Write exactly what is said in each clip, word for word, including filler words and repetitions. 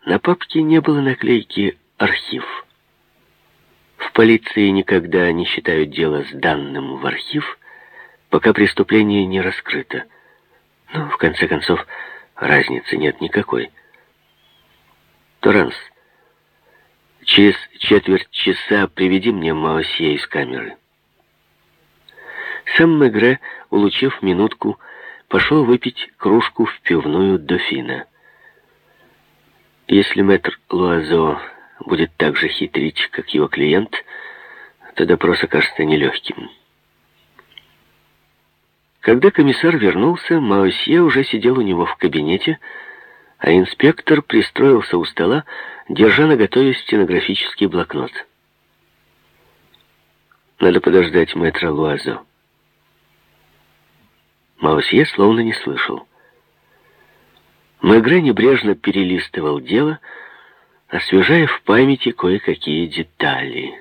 На папке не было наклейки «Архив». В полиции никогда не считают дело сданным в архив, пока преступление не раскрыто. Но, в конце концов, разницы нет никакой. Торанс, через четверть часа приведи мне Маосье из камеры. Сам Мегре, улучив минутку, пошел выпить кружку в пивную Дофина. Если мэтр Луазо будет так же хитрить, как его клиент, то допрос окажется нелегким. Когда комиссар вернулся, Маосье уже сидел у него в кабинете, а инспектор пристроился у стола, держа наготове стенографический блокнот. «Надо подождать мэтра Луазо». Маосье словно не слышал. Мегре небрежно перелистывал дело, освежая в памяти кое-какие детали.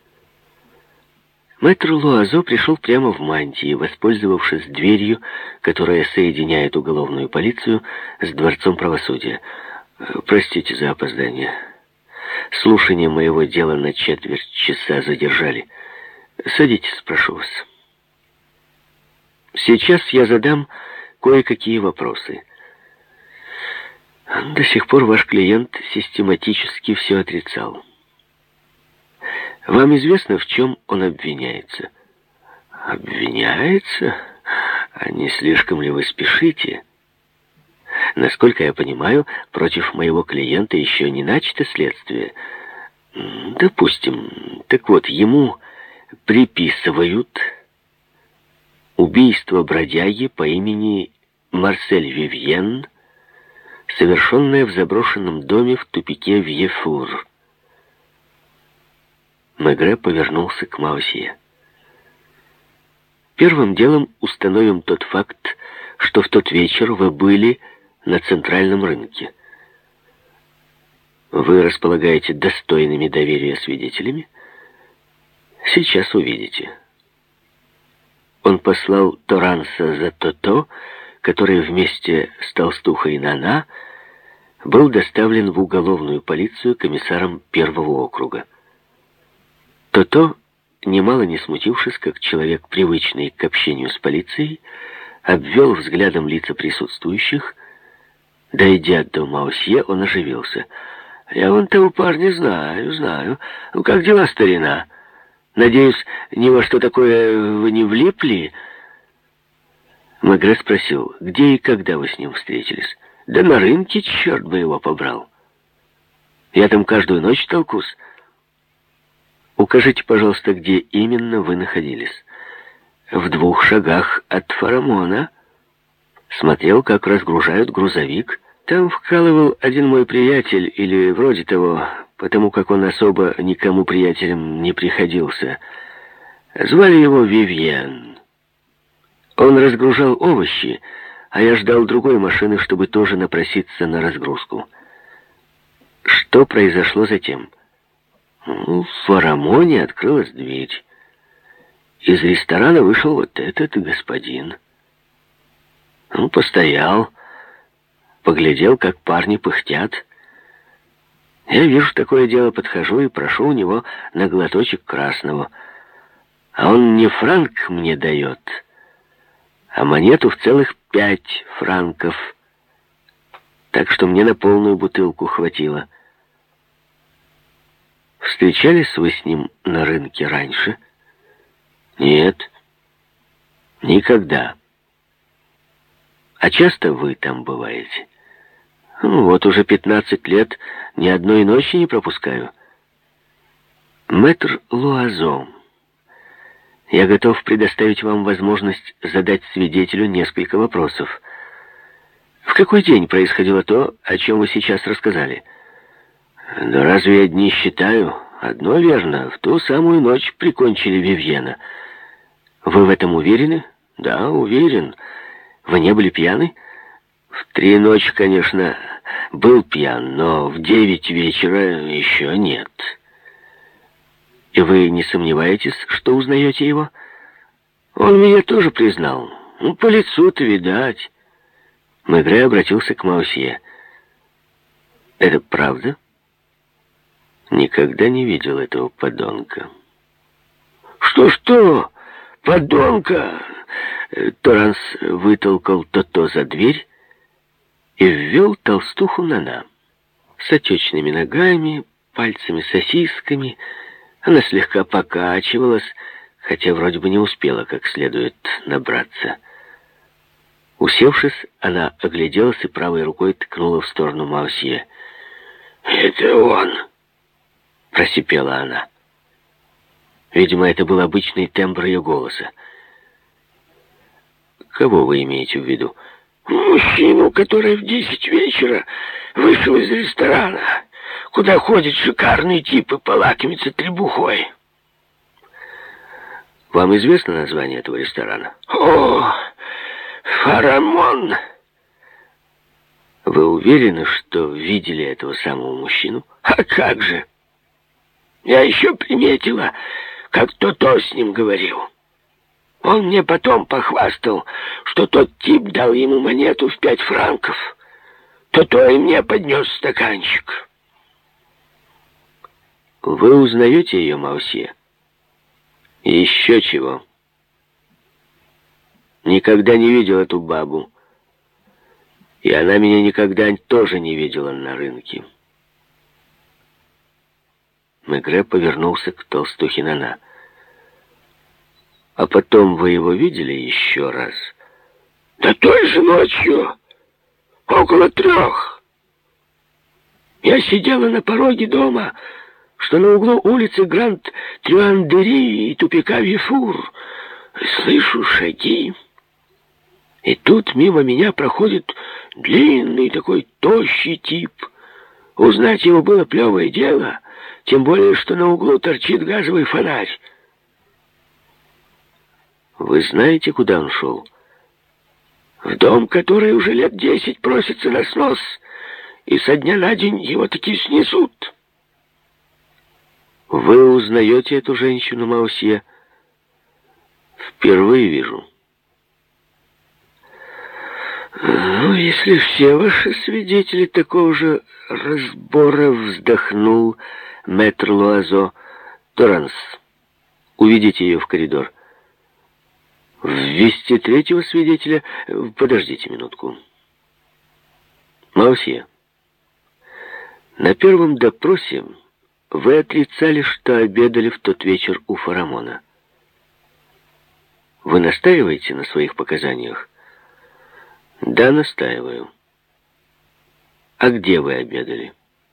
Мэтр Луазо пришел прямо в мантии, воспользовавшись дверью, которая соединяет уголовную полицию с Дворцом правосудия. «Простите за опоздание. Слушание моего дела на четверть часа задержали. Садитесь, прошу вас. Сейчас я задам кое-какие вопросы. До сих пор ваш клиент систематически все отрицал. Вам известно, в чем он обвиняется?» «Обвиняется? А не слишком ли вы спешите? Насколько я понимаю, против моего клиента еще не начато следствие. Допустим. Так вот, ему приписывают убийство бродяги по имени Марсель Вивьен, совершенное в заброшенном доме в тупике Вьефур». Мегре повернулся к Маосье. «Первым делом установим тот факт, что в тот вечер вы были на центральном рынке. Вы располагаете достойными доверия свидетелями? Сейчас увидите». Он послал Торанса за Тото, который вместе с толстухой Нана был доставлен в уголовную полицию комиссаром первого округа. Тото, немало не смутившись, как человек, привычный к общению с полицией, обвел взглядом лица присутствующих. Дойдя до Маосье, он оживился. «Я вон того парня знаю, знаю. Ну, как дела, старина? Надеюсь, ни во что такое вы не влипли?» Мегре спросил: «Где и когда вы с ним встретились?» «Да на рынке, черт бы его побрал. Я там каждую ночь толкусь». «Укажите, пожалуйста, где именно вы находились?» «В двух шагах от Фарамона. Смотрел, как разгружают грузовик. Там вкалывал один мой приятель, или вроде того, потому как он особо никому приятелем не приходился. Звали его Вивьен. Он разгружал овощи, а я ждал другой машины, чтобы тоже напроситься на разгрузку». «Что произошло затем?» Ну, в Фарамоне открылась дверь. Из ресторана вышел вот этот господин. Ну, постоял, поглядел, как парни пыхтят. Я вижу такое дело, подхожу и прошу у него на глоточек красного. А он не франк мне дает, а монету в целых пять франков. Так что мне на полную бутылку хватило. «Встречались вы с ним на рынке раньше?» «Нет, никогда». «А часто вы там бываете?» Ну, «Вот уже пятнадцать лет ни одной ночи не пропускаю». «Мэтр Луазо, я готов предоставить вам возможность задать свидетелю несколько вопросов. В какой день происходило то, о чем вы сейчас рассказали?» «Да разве я дни считаю? Одно верно, в ту самую ночь прикончили Вивьена». «Вы в этом уверены?» «Да, уверен. Вы не были пьяны?» «В три ночи, конечно, был пьян, но в девять вечера еще нет». «И вы не сомневаетесь, что узнаете его?» «Он меня тоже признал. Ну, по лицу-то видать». Мегре обратился к Маосье. Это правда? Никогда не видел этого подонка. Что-что? Подонка! Торанс вытолкал То-То за дверь и ввел толстуху Нана. С отечными ногами, пальцами-сосисками. Она слегка покачивалась, хотя вроде бы не успела как следует набраться. Усевшись, она огляделась и правой рукой ткнула в сторону Маусье. «Это он!» — просипела она. Видимо, это был обычный тембр ее голоса. «Кого вы имеете в виду?» «Мужчину, который в десять вечера вышел из ресторана, куда ходят шикарные типы полакомиться требухой». «Вам известно название этого ресторана?» «О, Фарамон!» «Вы уверены, что видели этого самого мужчину?» «А как же! Я еще приметила, как То-То с ним говорил. Он мне потом похвастал, что тот тип дал ему монету в пять франков. То-То и мне поднес стаканчик». «Вы узнаете ее, Маусье?» «Еще чего. Никогда не видел эту бабу. И она меня никогда тоже не видела на рынке». Мегре повернулся к толстухе Нана. «А потом вы его видели еще раз?» «Да той же ночью, около трех. Я сидела на пороге дома, что на углу улицы Гранд-Трюандери и тупика Вифур. Слышу шаги. И тут мимо меня проходит длинный такой тощий тип. Узнать его было плевое дело, тем более, что на углу торчит газовый фонарь». «Вы знаете, куда он шел?» «В дом, который уже лет десять просится на снос, и со дня на день его таки снесут». «Вы узнаете эту женщину, Маусье?» «Впервые вижу». «Ну, если все ваши свидетели такого же разбора», — вздохнул мэтр Луазо. «Торанс, уведите ее в коридор». «Ввести третьего свидетеля? Подождите минутку». «Маусье, на первом допросе вы отрицали, что обедали в тот вечер у Фарамона. Вы настаиваете на своих показаниях?» «Да, настаиваю». «А где вы обедали?»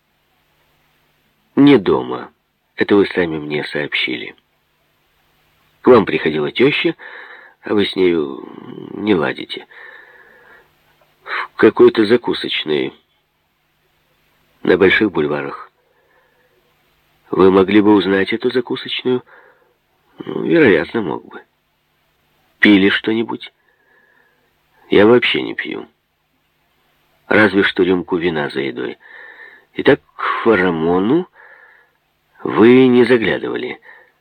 «Не дома. Это вы сами мне сообщили. К вам приходила теща, а вы с нею не ладите. В какой-то закусочной на Больших бульварах. Вы могли бы узнать эту закусочную?» Ну, вероятно, мог бы. «Пили что-нибудь?» «Я вообще не пью. Разве что рюмку вина за едой. Итак, к Фарамону вы не заглядывали».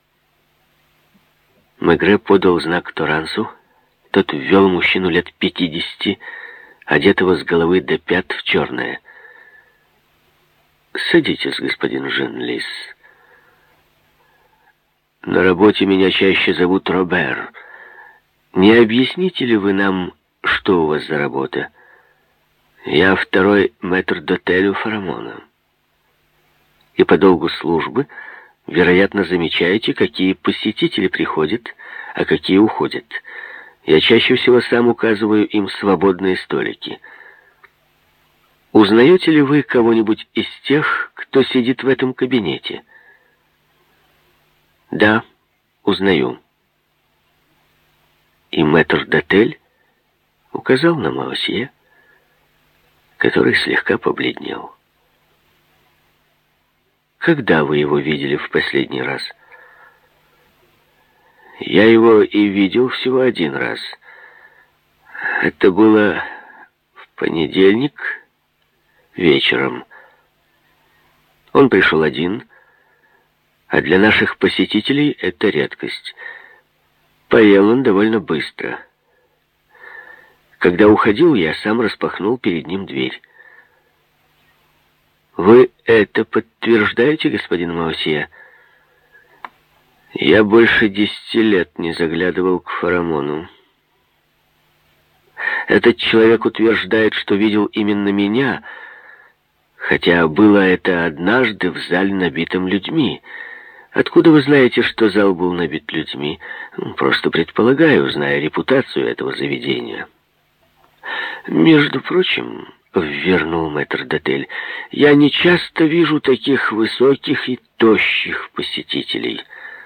Мегре подал знак Торансу. Тот ввел мужчину лет пятидесяти, одетого с головы до пят в черное. «Садитесь, господин Женлис. На работе меня чаще зовут Робер. Не объясните ли вы нам, что у вас за работа? Я второй метрдотель у Фарамона. И по долгу службы, вероятно, замечаете, какие посетители приходят, а какие уходят. Я чаще всего сам указываю им свободные столики. Узнаете ли вы кого-нибудь из тех, кто сидит в этом кабинете?» «Да, узнаю». И метрдотель указал на Маусье, который слегка побледнел. «Когда вы его видели в последний раз?» «Я его и видел всего один раз. Это было в понедельник вечером. Он пришел один, а для наших посетителей это редкость. Поел он довольно быстро. Когда уходил, я сам распахнул перед ним дверь. Вы это подтверждаете, господин Маусье? Я больше десяти лет не заглядывал к Фарамону. Этот человек утверждает, что видел именно меня, хотя было это однажды в зале, набитом людьми. Откуда вы знаете, что зал был набит людьми? Просто предполагаю, зная репутацию этого заведения. Между прочим, вернул мэтрдотель, я не часто вижу таких высоких и тощих посетителей.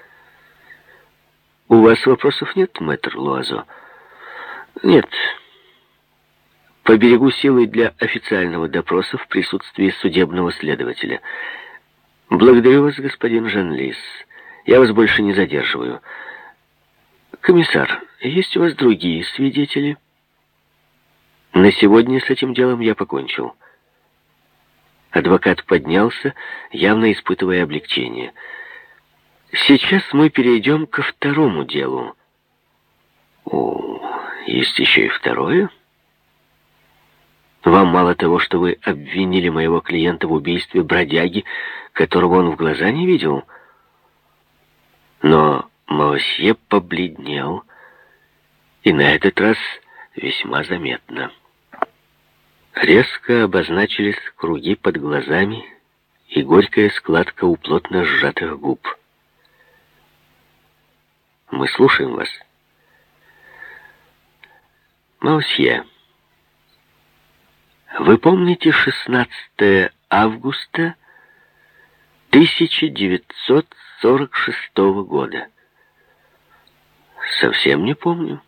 У вас вопросов нет, мэтр Луазо? Нет. Поберегу силы для официального допроса в присутствии судебного следователя. Благодарю вас, господин Жанлис. Я вас больше не задерживаю. Комиссар, есть у вас другие свидетели? На сегодня с этим делом я покончил. Адвокат поднялся, явно испытывая облегчение. Сейчас мы перейдем ко второму делу. О, есть еще и второе? Вам мало того, что вы обвинили моего клиента в убийстве бродяги, которого он в глаза не видел? Но Маусье побледнел, и на этот раз весьма заметно. Резко обозначились круги под глазами и горькая складка у плотно сжатых губ. Мы слушаем вас. Маусье, вы помните шестнадцатое августа тысяча девятьсот сорок шестого года? Совсем не помню.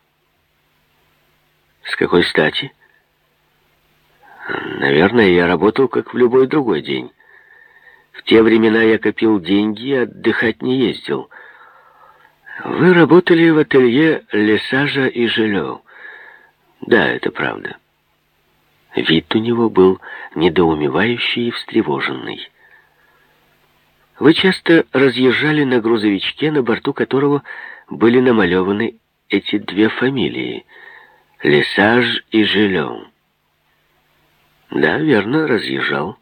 С какой стати? Наверное, я работал, как в любой другой день. В те времена я копил деньги и отдыхать не ездил. Вы работали в ателье Лесажа и Желё. Да, это правда. Вид у него был недоумевающий и встревоженный. Вы часто разъезжали на грузовичке, на борту которого были намалеваны эти две фамилии — Лесаж и Желё. Да, верно, разъезжал.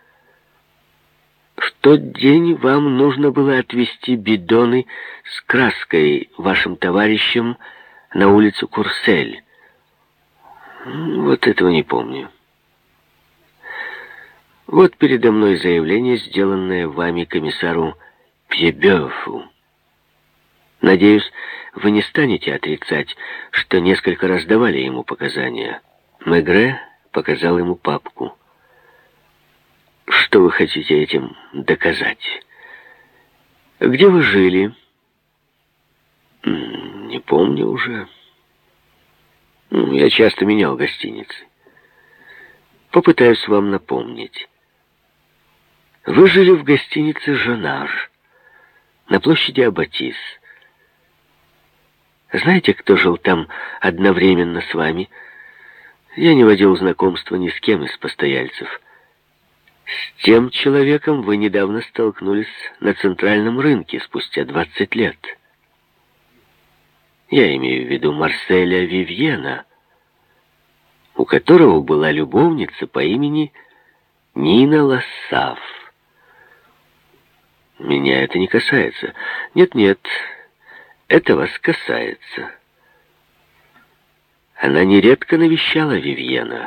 В тот день вам нужно было отвезти бидоны с краской вашим товарищам на улицу Курсель. Вот этого не помню. Вот передо мной заявление, сделанное вами комиссару Пьебёфу. Надеюсь, вы не станете отрицать, что несколько раз давали ему показания. Мегре показал ему папку. Что вы хотите этим доказать? Где вы жили? Не помню уже. Я часто менял гостиницы. Попытаюсь вам напомнить. Вы жили в гостинице «Жонар» на площади Аббатис. Знаете, кто жил там одновременно с вами? Я не водил знакомства ни с кем из постояльцев. С тем человеком вы недавно столкнулись на центральном рынке спустя двадцать лет. Я имею в виду Марселя Вивьена, у которого была любовница по имени Нина Лассав. Меня это не касается. Нет-нет, это вас касается. Она нередко навещала Вивьена.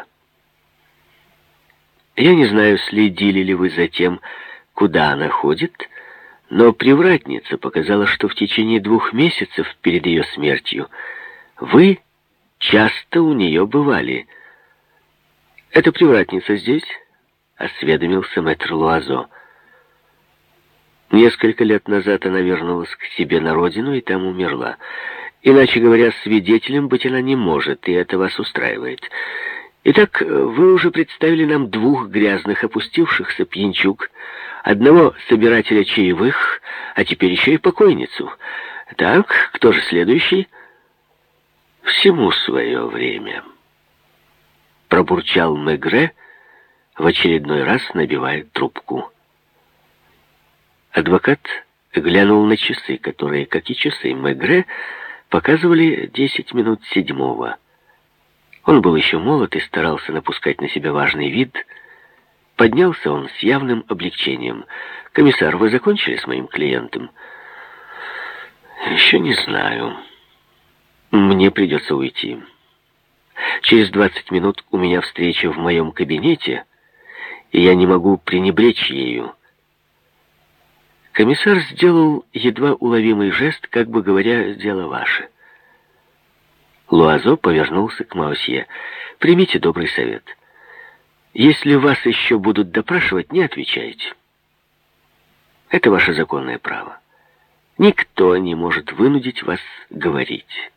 Я не знаю, следили ли вы за тем, куда она ходит, но привратница показала, что в течение двух месяцев перед ее смертью вы часто у нее бывали. «Эта привратница здесь?» — осведомился мэтр Луазо. Несколько лет назад она вернулась к себе на родину и там умерла. Иначе говоря, свидетелем быть она не может, и это вас устраивает. Итак, вы уже представили нам двух грязных опустившихся пьянчуг, одного собирателя чаевых, а теперь еще и покойницу. Так, кто же следующий? Всему свое время. Пробурчал Мегре, в очередной раз набивая трубку. Адвокат глянул на часы, которые, как и часы Мегре, показывали десять минут седьмого. Он был еще молод и старался напускать на себя важный вид. Поднялся он с явным облегчением. «Комиссар, вы закончили с моим клиентом?» «Еще не знаю. Мне придется уйти. Через двадцать минут у меня встреча в моем кабинете, и я не могу пренебречь ею». Комиссар сделал едва уловимый жест, как бы говоря, «дело ваше». Луазо повернулся к Маусье. «Примите добрый совет. Если вас еще будут допрашивать, не отвечайте. Это ваше законное право. Никто не может вынудить вас говорить».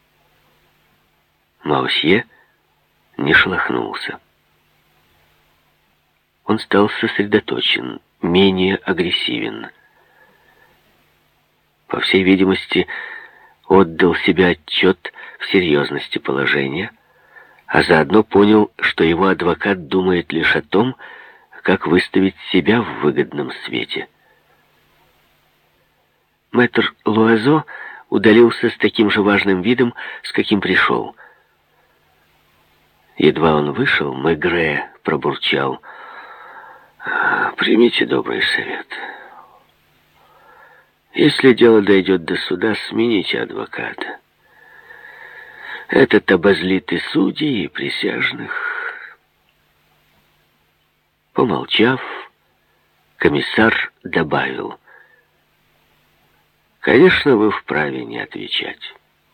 Маусье не шелохнулся. Он стал сосредоточен, менее агрессивен. По всей видимости, отдал себе отчет в серьезности положения, а заодно понял, что его адвокат думает лишь о том, как выставить себя в выгодном свете. Мэтр Луазо удалился с таким же важным видом, с каким пришел. Едва он вышел, Мегре пробурчал: «Примите добрый совет. Если дело дойдет до суда, смените адвоката. Этот обозлит и судей, и присяжных». Помолчав, комиссар добавил: «Конечно, вы вправе не отвечать.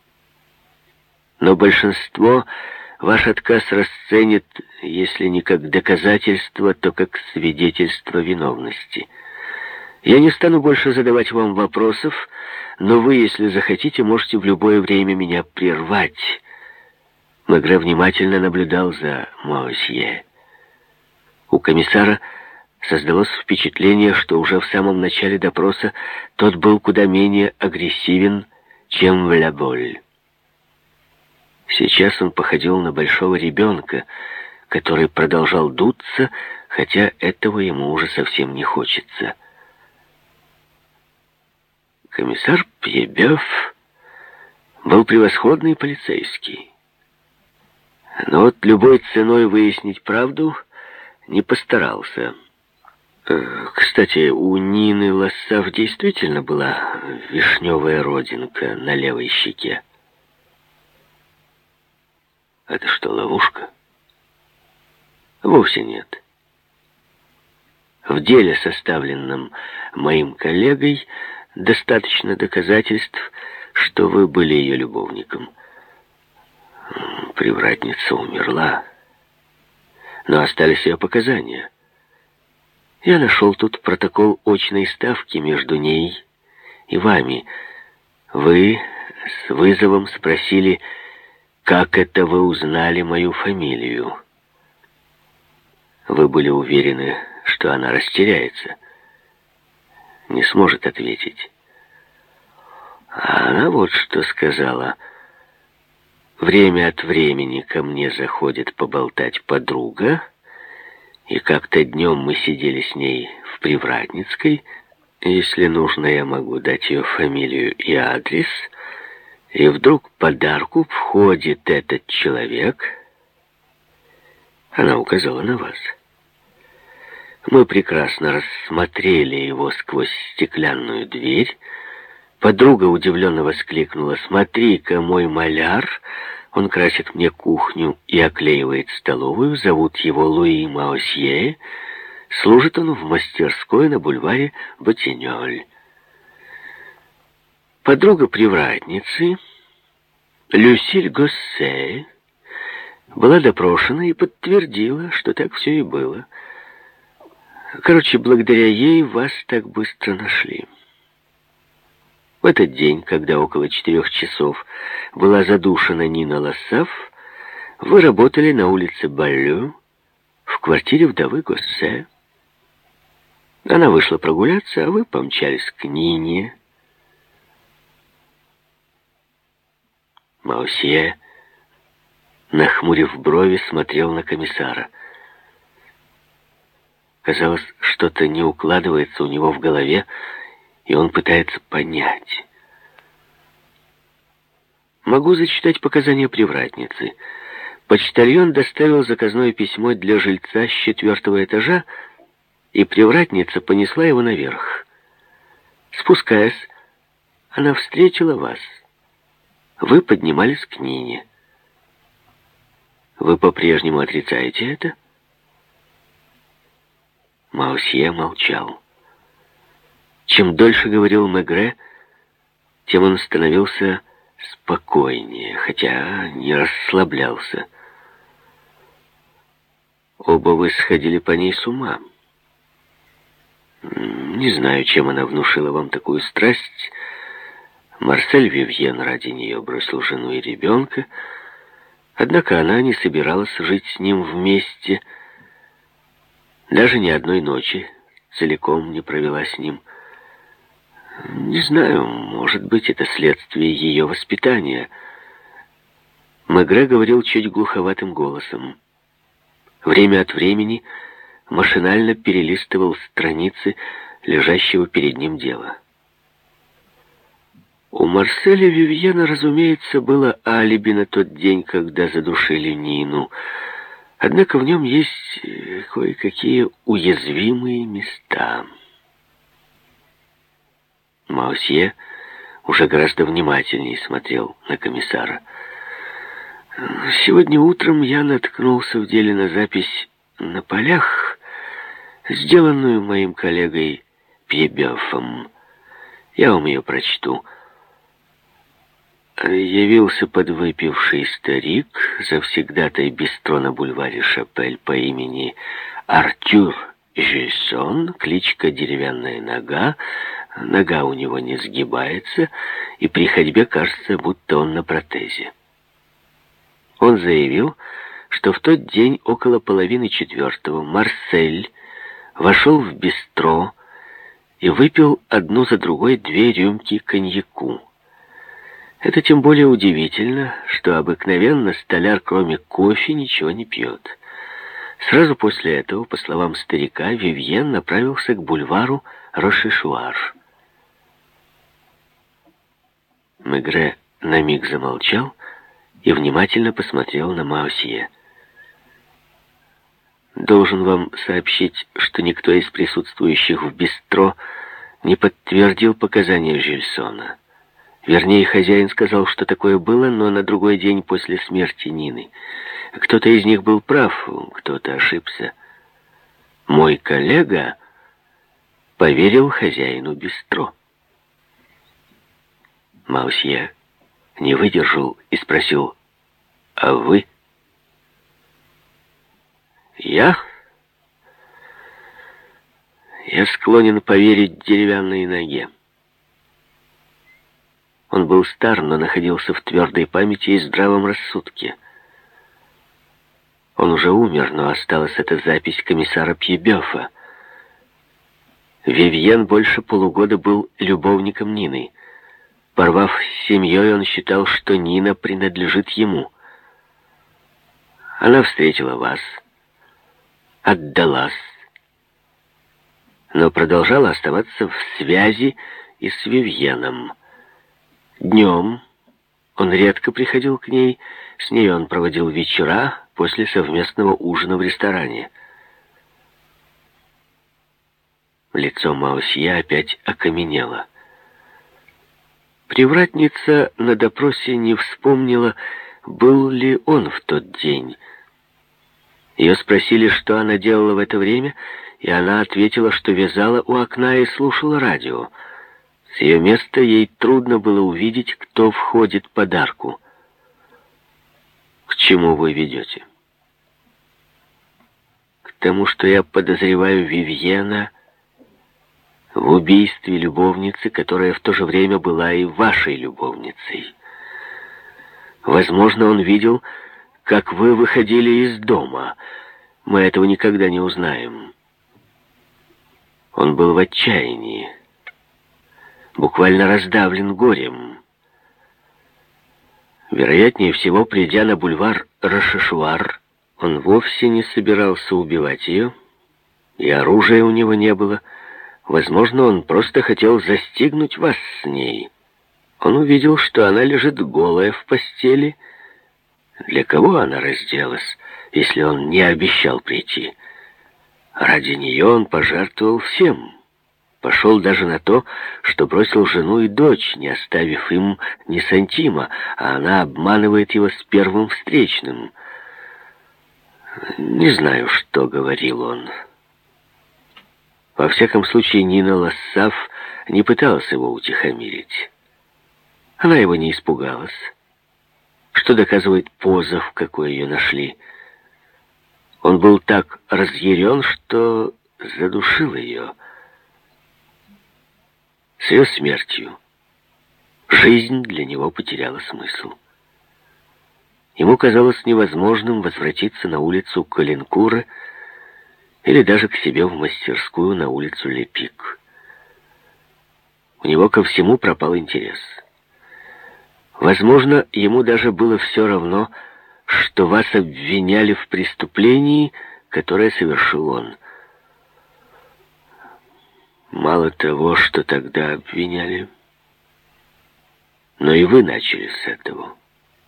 Но большинство ваш отказ расценит, если не как доказательство, то как свидетельство виновности. Я не стану больше задавать вам вопросов, но вы, если захотите, можете в любое время меня прервать». Мегре внимательно наблюдал за Маусье. У комиссара создалось впечатление, что уже в самом начале допроса тот был куда менее агрессивен, чем в Ля Боль. Сейчас он походил на большого ребенка, который продолжал дуться, хотя этого ему уже совсем не хочется. Комиссар Пьебёв был превосходный полицейский, но вот любой ценой выяснить правду не постарался. Кстати, у Нины Лассав действительно была вишневая родинка на левой щеке. Это что, ловушка? Вовсе нет. В деле, составленном моим коллегой, достаточно доказательств, что вы были ее любовником. Привратница умерла, но остались ее показания. Я нашел тут протокол очной ставки между ней и вами. Вы с вызовом спросили, как это вы узнали мою фамилию. Вы были уверены, что она растеряется, не сможет ответить. А она вот что сказала: время от времени ко мне заходит поболтать подруга, и как-то днем мы сидели с ней в Привратницкой. Если нужно, я могу дать ее фамилию и адрес. И вдруг под арку входит этот человек. Она указала на вас. Мы прекрасно рассмотрели его сквозь стеклянную дверь. Подруга удивленно воскликнула: «Смотри-ка, мой маляр! Он красит мне кухню и оклеивает столовую. Зовут его Луи Маусье. Служит он в мастерской на бульваре Ботинёль». Подруга привратницы, Люсиль Госсе, была допрошена и подтвердила, что так все и было. Короче, благодаря ей вас так быстро нашли. В этот день, когда около четырех часов была задушена Нина Лассав, вы работали на улице Баллю в квартире вдовы Госсе. Она вышла прогуляться, а вы помчались к Нине. Маусье, нахмурив брови, смотрел на комиссара. Казалось, что-то не укладывается у него в голове, и он пытается понять. «Могу зачитать показания привратницы. Почтальон доставил заказное письмо для жильца с четвертого этажа, и привратница понесла его наверх. Спускаясь, она встретила вас. Вы поднимались к Нине. Вы по-прежнему отрицаете это? Маусье молчал. Чем дольше говорил Мегре, тем он становился спокойнее, хотя не расслаблялся. Оба вы сходили по ней с ума. Не знаю, чем она внушила вам такую страсть. Марсель Вивьен ради нее бросил жену и ребенка, однако она не собиралась жить с ним вместе, даже ни одной ночи целиком не провела с ним. Не знаю, может быть, это следствие ее воспитания. Мегре говорил чуть глуховатым голосом. Время от времени машинально перелистывал страницы лежащего перед ним дела. У Марселя Вивьена, разумеется, было алиби на тот день, когда задушили Нину. Однако в нем есть кое-какие уязвимые места. Маусье уже гораздо внимательнее смотрел на комиссара. Сегодня утром я наткнулся в деле на запись на полях, сделанную моим коллегой Пьебёфом. Я вам ее прочту. Явился подвыпивший старик, завсегдатай бистро на бульваре Шапель по имени Артюр Жюйсон, кличка Деревянная нога. Нога у него не сгибается, и при ходьбе кажется, будто он на протезе. Он заявил, что в тот день около половины четвертого Марсель вошел в бистро и выпил одну за другой две рюмки коньяку. Это тем более удивительно, что обыкновенно столяр, кроме кофе, ничего не пьет. Сразу после этого, по словам старика, Вивьен направился к бульвару Рошешуар. Мегре на миг замолчал и внимательно посмотрел на Маусье. «Должен вам сообщить, что никто из присутствующих в бистро не подтвердил показания Жюльсона. Вернее, хозяин сказал, что такое было, но на другой день после смерти Нины. Кто-то из них был прав, кто-то ошибся. Мой коллега поверил хозяину бистро». Маусье не выдержал и спросил: «А вы?» «Я? Я склонен поверить деревянной ноге». Он был стар, но находился в твердой памяти и здравом рассудке. Он уже умер, но осталась эта запись комиссара Пьебёфа. Вивьен больше полугода был любовником Нины. Порвав с семьей, он считал, что Нина принадлежит ему. Она встретила вас, отдалась, но продолжала оставаться в связи и с Вивьеном. Днем он редко приходил к ней, с ней он проводил вечера после совместного ужина в ресторане. Лицо Маусье опять окаменело. Привратница на допросе не вспомнила, был ли он в тот день. Ее спросили, что она делала в это время, и она ответила, что вязала у окна и слушала радио. С ее места ей трудно было увидеть, кто входит под арку. «К чему вы ведете?» «К тому, что я подозреваю Вивьена в убийстве любовницы, которая в то же время была и вашей любовницей. Возможно, он видел, как вы выходили из дома. Мы этого никогда не узнаем. Он был в отчаянии, буквально раздавлен горем. Вероятнее всего, придя на бульвар Рошешуар, он вовсе не собирался убивать ее, и оружия у него не было. Возможно, он просто хотел застигнуть вас с ней. Он увидел, что она лежит голая в постели, Для кого она разделась, если он не обещал прийти? Ради нее он пожертвовал всем. Пошел даже на то, что бросил жену и дочь, не оставив им ни сантима, а она обманывает его с первым встречным. Не знаю, что говорил он. Во всяком случае, Нина Лассав не пыталась его утихомирить. Она его не испугалась, что доказывает поза, в какой ее нашли. Он был так разъярен, что задушил ее. С ее смертью жизнь для него потеряла смысл. Ему казалось невозможным возвратиться на улицу Калинкура или даже к себе в мастерскую на улицу Лепик. У него ко всему пропал интерес. Возможно, ему даже было все равно, что вас обвиняли в преступлении, которое совершил он. Мало того, что тогда обвиняли, но и вы начали с этого.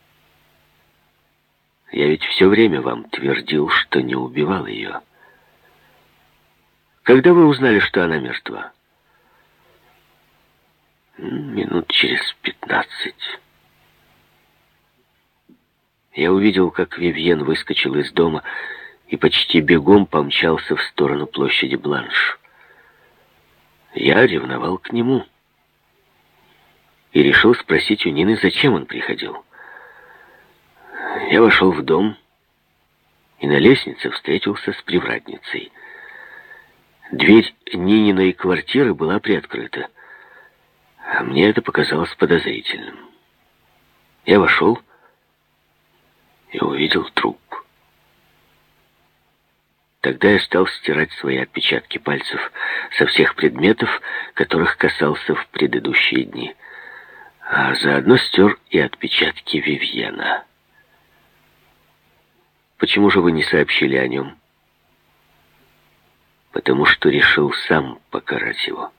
Я ведь все время вам твердил, что не убивал ее. Когда вы узнали, что она мертва? Минут через пятнадцать. Я увидел, как Вивьен выскочил из дома и почти бегом помчался в сторону площади Бланш. Я ревновал к нему и решил спросить у Нины, зачем он приходил. Я вошел в дом и на лестнице встретился с привратницей. Дверь Нининой квартиры была приоткрыта, а мне это показалось подозрительным. Я вошел и увидел труп. Тогда я стал стирать свои отпечатки пальцев со всех предметов, которых касался в предыдущие дни, а заодно стер и отпечатки Вивьена. Почему же вы не сообщили о нем? Потому что решил сам покарать его.